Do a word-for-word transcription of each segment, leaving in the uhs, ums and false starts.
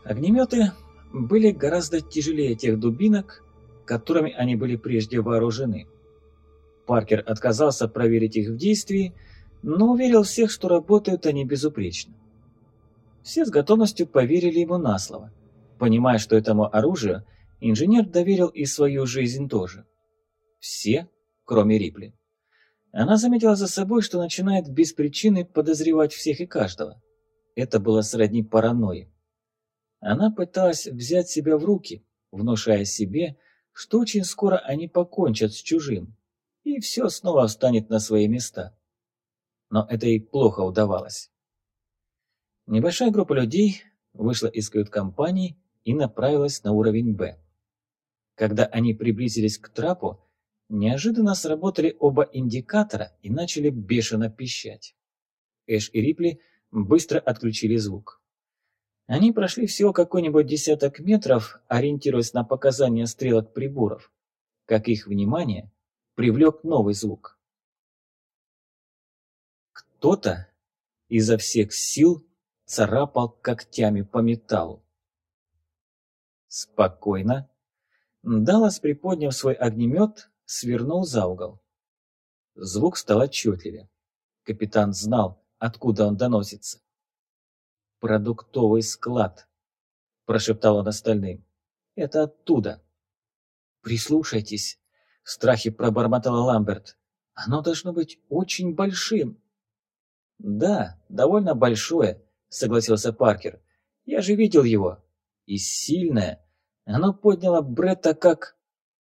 Огнеметы были гораздо тяжелее тех дубинок, которыми они были прежде вооружены. Паркер отказался проверить их в действии, но уверил всех, что работают они безупречно. Все с готовностью поверили ему на слово, понимая, что этому оружию инженер доверил и свою жизнь тоже. Все, кроме Рипли. Она заметила за собой, что начинает без причины подозревать всех и каждого. Это было сродни паранойи. Она пыталась взять себя в руки, внушая себе, что очень скоро они покончат с чужим, и все снова встанет на свои места. Но это ей плохо удавалось. Небольшая группа людей вышла из кают-компании и направилась на уровень Б. Когда они приблизились к трапу, неожиданно сработали оба индикатора и начали бешено пищать. Эш и Рипли быстро отключили звук. Они прошли всего какой-нибудь десяток метров, ориентируясь на показания стрелок приборов, как их внимание привлек новый звук. Кто-то изо всех сил царапал когтями по металлу. Спокойно. Даллас, приподняв свой огнемет, свернул за угол. Звук стал отчетливее. Капитан знал, откуда он доносится. «Продуктовый склад», – прошептал он остальным. «Это оттуда». «Прислушайтесь», – в страхе пробормотала Ламберт. «Оно должно быть очень большим». «Да, довольно большое», – согласился Паркер. «Я же видел его. И сильное. Оно подняло Бретта как...»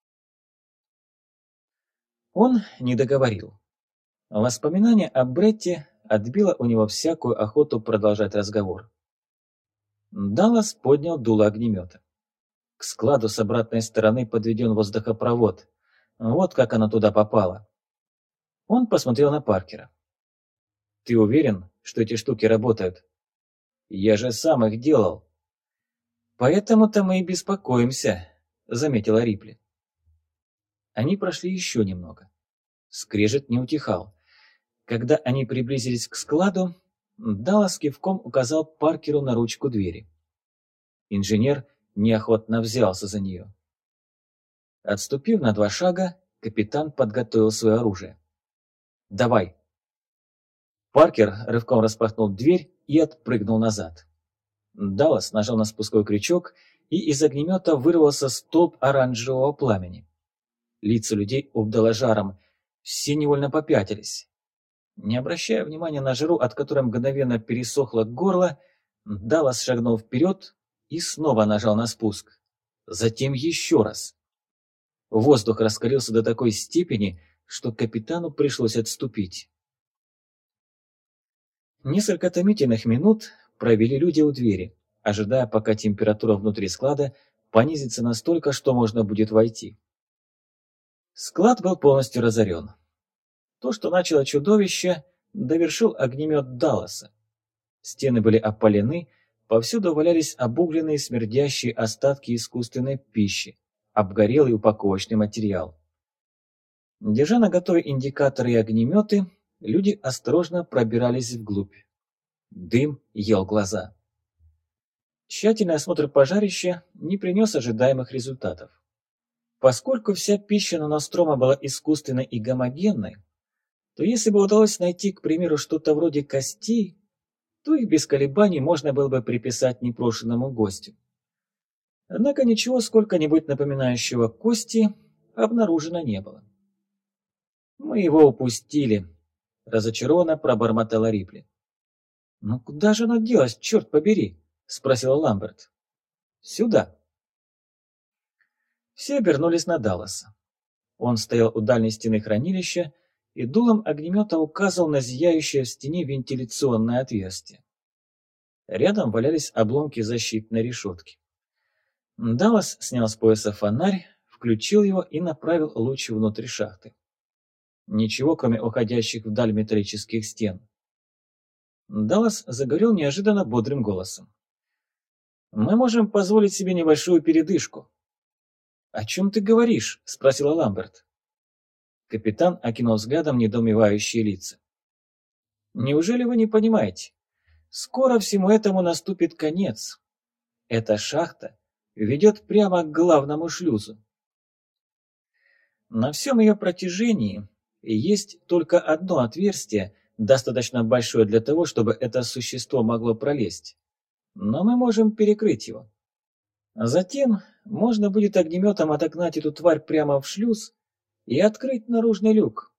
Он не договорил. Воспоминание о Бретте отбило у него всякую охоту продолжать разговор. Даллас поднял дуло огнемета. К складу с обратной стороны подведен воздухопровод. Вот как она туда попала. Он посмотрел на Паркера. «Ты уверен, что эти штуки работают?» «Я же сам их делал». «Поэтому-то мы и беспокоимся», — заметила Рипли. Они прошли еще немного. Скрежет не утихал. Когда они приблизились к складу, Даллас кивком указал Паркеру на ручку двери. Инженер неохотно взялся за нее. Отступив на два шага, капитан подготовил свое оружие. «Давай!» Паркер рывком распахнул дверь и отпрыгнул назад. Даллас нажал на спусковой крючок, и из огнемета вырвался столб оранжевого пламени. Лица людей обдало жаром, все невольно попятились. Не обращая внимания на жару, от которой мгновенно пересохло горло, Даллас шагнул вперед и снова нажал на спуск. Затем еще раз. Воздух раскалился до такой степени, что капитану пришлось отступить. Несколько томительных минут провели люди у двери, ожидая, пока температура внутри склада понизится настолько, что можно будет войти. Склад был полностью разорен. То, что начало чудовище, довершил огнемет Далласа. Стены были опалены, повсюду валялись обугленные смердящие остатки искусственной пищи, обгорелый упаковочный материал. Держа наготове индикаторы и огнеметы, люди осторожно пробирались вглубь. Дым ел глаза. Тщательный осмотр пожарища не принес ожидаемых результатов. Поскольку вся пища на Ностромо была искусственной и гомогенной, то если бы удалось найти, к примеру, что-то вроде костей, то их без колебаний можно было бы приписать непрошенному гостю. Однако ничего сколько-нибудь напоминающего кости обнаружено не было. «Мы его упустили», — разочарованно пробормотала Рипли. «Ну куда же оно делось, черт побери?» — спросила Ламберт. «Сюда». Все обернулись на Далласа. Он стоял у дальней стены хранилища и дулом огнемета указывал на зияющее в стене вентиляционное отверстие. Рядом валялись обломки защитной решетки. Даллас снял с пояса фонарь, включил его и направил луч внутрь шахты. Ничего, кроме уходящих вдаль металлических стен. Даллас заговорил неожиданно бодрым голосом. «Мы можем позволить себе небольшую передышку». «О чем ты говоришь?» — спросила Ламберт. Капитан окинул взглядом недоумевающие лица. «Неужели вы не понимаете? Скоро всему этому наступит конец. Эта шахта ведет прямо к главному шлюзу. На всем ее протяжении есть только одно отверстие, достаточно большое для того, чтобы это существо могло пролезть. Но мы можем перекрыть его. Затем можно будет огнеметом отогнать эту тварь прямо в шлюз и открыть наружный люк.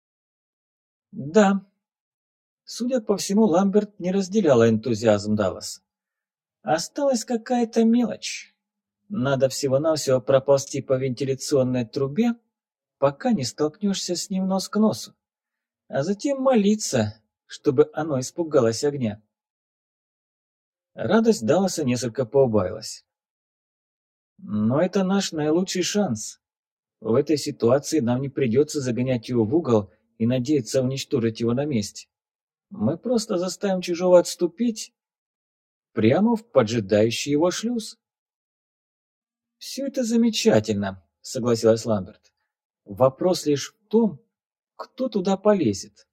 Да, судя по всему, Ламберт не разделяла энтузиазм Далласа. Осталась какая-то мелочь. Надо всего-навсего проползти по вентиляционной трубе, пока не столкнешься с ним нос к носу, а затем молиться, чтобы оно испугалось огня. Радость Далласа несколько поубавилась. Но это наш наилучший шанс. В этой ситуации нам не придется загонять его в угол и надеяться уничтожить его на месте. Мы просто заставим чужого отступить прямо в поджидающий его шлюз. «Все это замечательно», — согласилась Ламберт. «Вопрос лишь в том, кто туда полезет».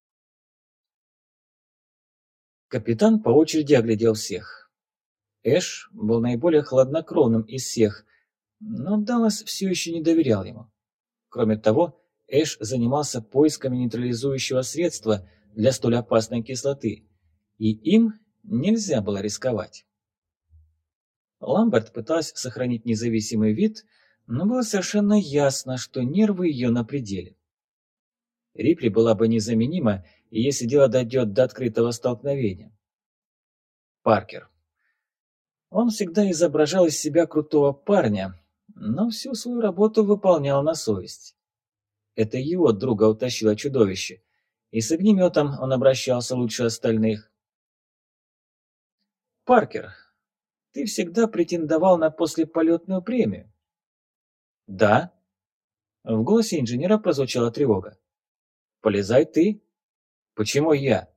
Капитан по очереди оглядел всех. Эш был наиболее хладнокровным из всех, но Даллас все еще не доверял ему. Кроме того, Эш занимался поисками нейтрализующего средства для столь опасной кислоты, и им нельзя было рисковать. Ламберт пыталась сохранить независимый вид, но было совершенно ясно, что нервы ее на пределе. Рипли была бы незаменима, если дело дойдет до открытого столкновения. Паркер. Он всегда изображал из себя крутого парня, но всю свою работу выполнял на совесть. Это его друга утащило чудовище, и с огнеметом он обращался лучше остальных. Паркер, ты всегда претендовал на послеполетную премию. Да. В голосе инженера прозвучала тревога. Полезай ты. Почему я?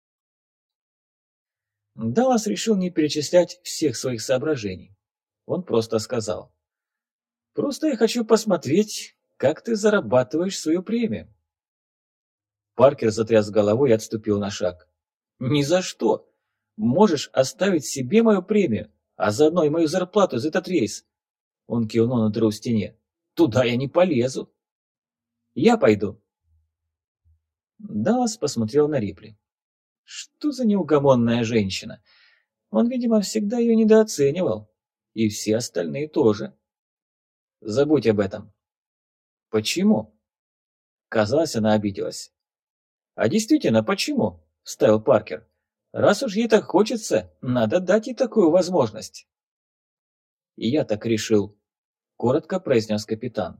Даллас решил не перечислять всех своих соображений. Он просто сказал. Просто я хочу посмотреть, как ты зарабатываешь свою премию. Паркер затряс головой и отступил на шаг. Ни за что. Можешь оставить себе мою премию, а заодно и мою зарплату за этот рейс. Он кивнул на дыру в стене. Туда я не полезу. Я пойду. Даллас посмотрел на Рипли. Что за неугомонная женщина? Он, видимо, всегда ее недооценивал. И все остальные тоже. Забудь об этом. Почему? Казалось, она обиделась. А действительно, почему? Вставил Паркер. Раз уж ей так хочется, надо дать ей такую возможность. И я так решил, коротко произнес капитан.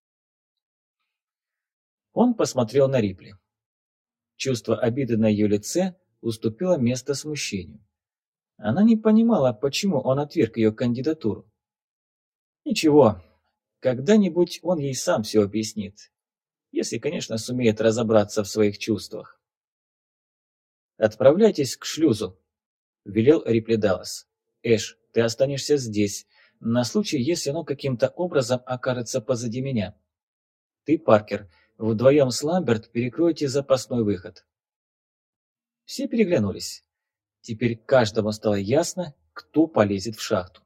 Он посмотрел на Рипли. Чувство обиды на ее лице уступило место смущению. Она не понимала, почему он отверг ее кандидатуру. Ничего, когда-нибудь он ей сам все объяснит, если, конечно, сумеет разобраться в своих чувствах. «Отправляйтесь к шлюзу», — велел Рипли Даллас. «Эш, ты останешься здесь, на случай, если оно каким-то образом окажется позади меня. Ты, Паркер, вдвоем с Ламберт перекройте запасной выход». Все переглянулись. Теперь каждому стало ясно, кто полезет в шахту.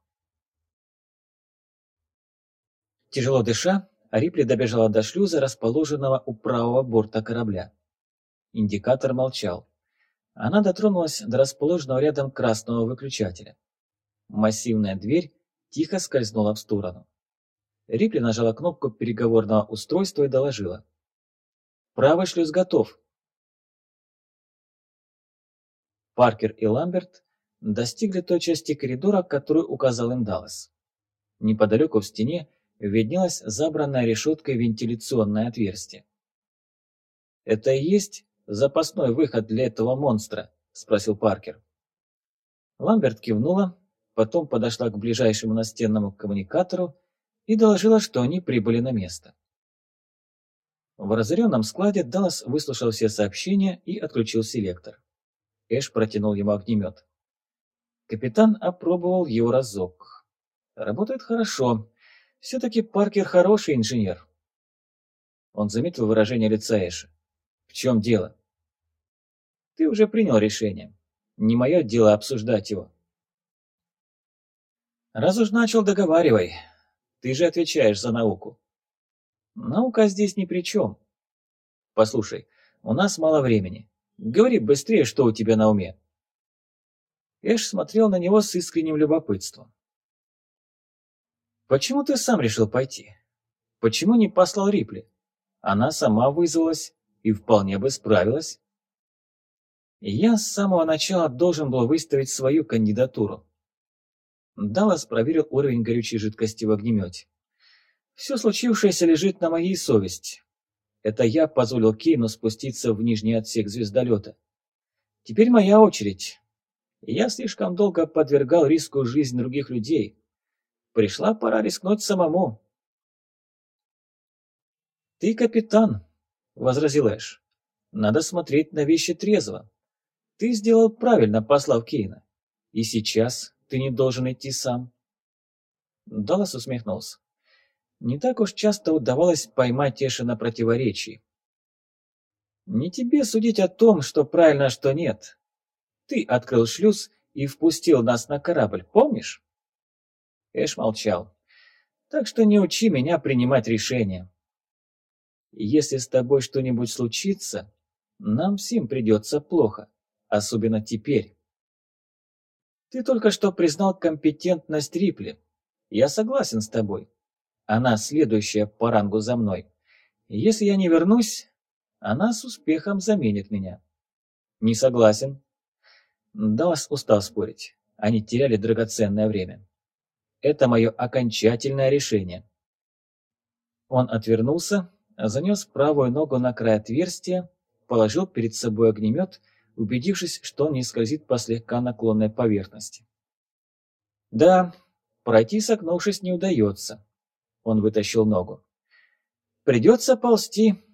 Тяжело дыша, Рипли добежала до шлюза, расположенного у правого борта корабля. Индикатор молчал. Она дотронулась до расположенного рядом красного выключателя. Массивная дверь тихо скользнула в сторону. Рипли нажала кнопку переговорного устройства и доложила. «Правый шлюз готов». Паркер и Ламберт достигли той части коридора, которую указал им Даллас. Неподалеку в стене виднелось забранное решеткой вентиляционное отверстие. «Это и есть запасной выход для этого монстра?» – спросил Паркер. Ламберт кивнула, потом подошла к ближайшему настенному коммуникатору и доложила, что они прибыли на место. В разоренном складе Даллас выслушал все сообщения и отключил селектор. Эш протянул ему огнемет. Капитан опробовал его разок. Работает хорошо. Все-таки Паркер хороший инженер. Он заметил выражение лица Эша. В чем дело? Ты уже принял решение. Не мое дело обсуждать его. Раз уж начал, договаривай. Ты же отвечаешь за науку. Наука здесь ни при чем. Послушай, у нас мало времени. Говори быстрее, что у тебя на уме. Эш смотрел на него с искренним любопытством. Почему ты сам решил пойти? Почему не послал Рипли? Она сама вызвалась и вполне бы справилась. Я с самого начала должен был выставить свою кандидатуру. Даллас проверил уровень горючей жидкости в огнемете. Все случившееся лежит на моей совести. Это я позволил Кейну спуститься в нижний отсек звездолета. Теперь моя очередь. Я слишком долго подвергал риску жизнь других людей. Пришла пора рискнуть самому. «Ты капитан», — возразил Эш. «Надо смотреть на вещи трезво. Ты сделал правильно, послав Кейна. И сейчас ты не должен идти сам». Даллас усмехнулся. Не так уж часто удавалось поймать Эша на противоречии. «Не тебе судить о том, что правильно, а что нет. Ты открыл шлюз и впустил нас на корабль, помнишь?» Эш молчал. «Так что не учи меня принимать решения. Если с тобой что-нибудь случится, нам всем придется плохо, особенно теперь. Ты только что признал компетентность Рипли. Я согласен с тобой. Она следующая по рангу за мной. Если я не вернусь, она с успехом заменит меня». «Не согласен». Даллас устал спорить. Они теряли драгоценное время. «Это мое окончательное решение». Он отвернулся, занес правую ногу на край отверстия, положил перед собой огнемет, убедившись, что он не скользит по слегка наклонной поверхности. «Да, пройти согнувшись не удается». Он вытащил ногу. «Придется ползти».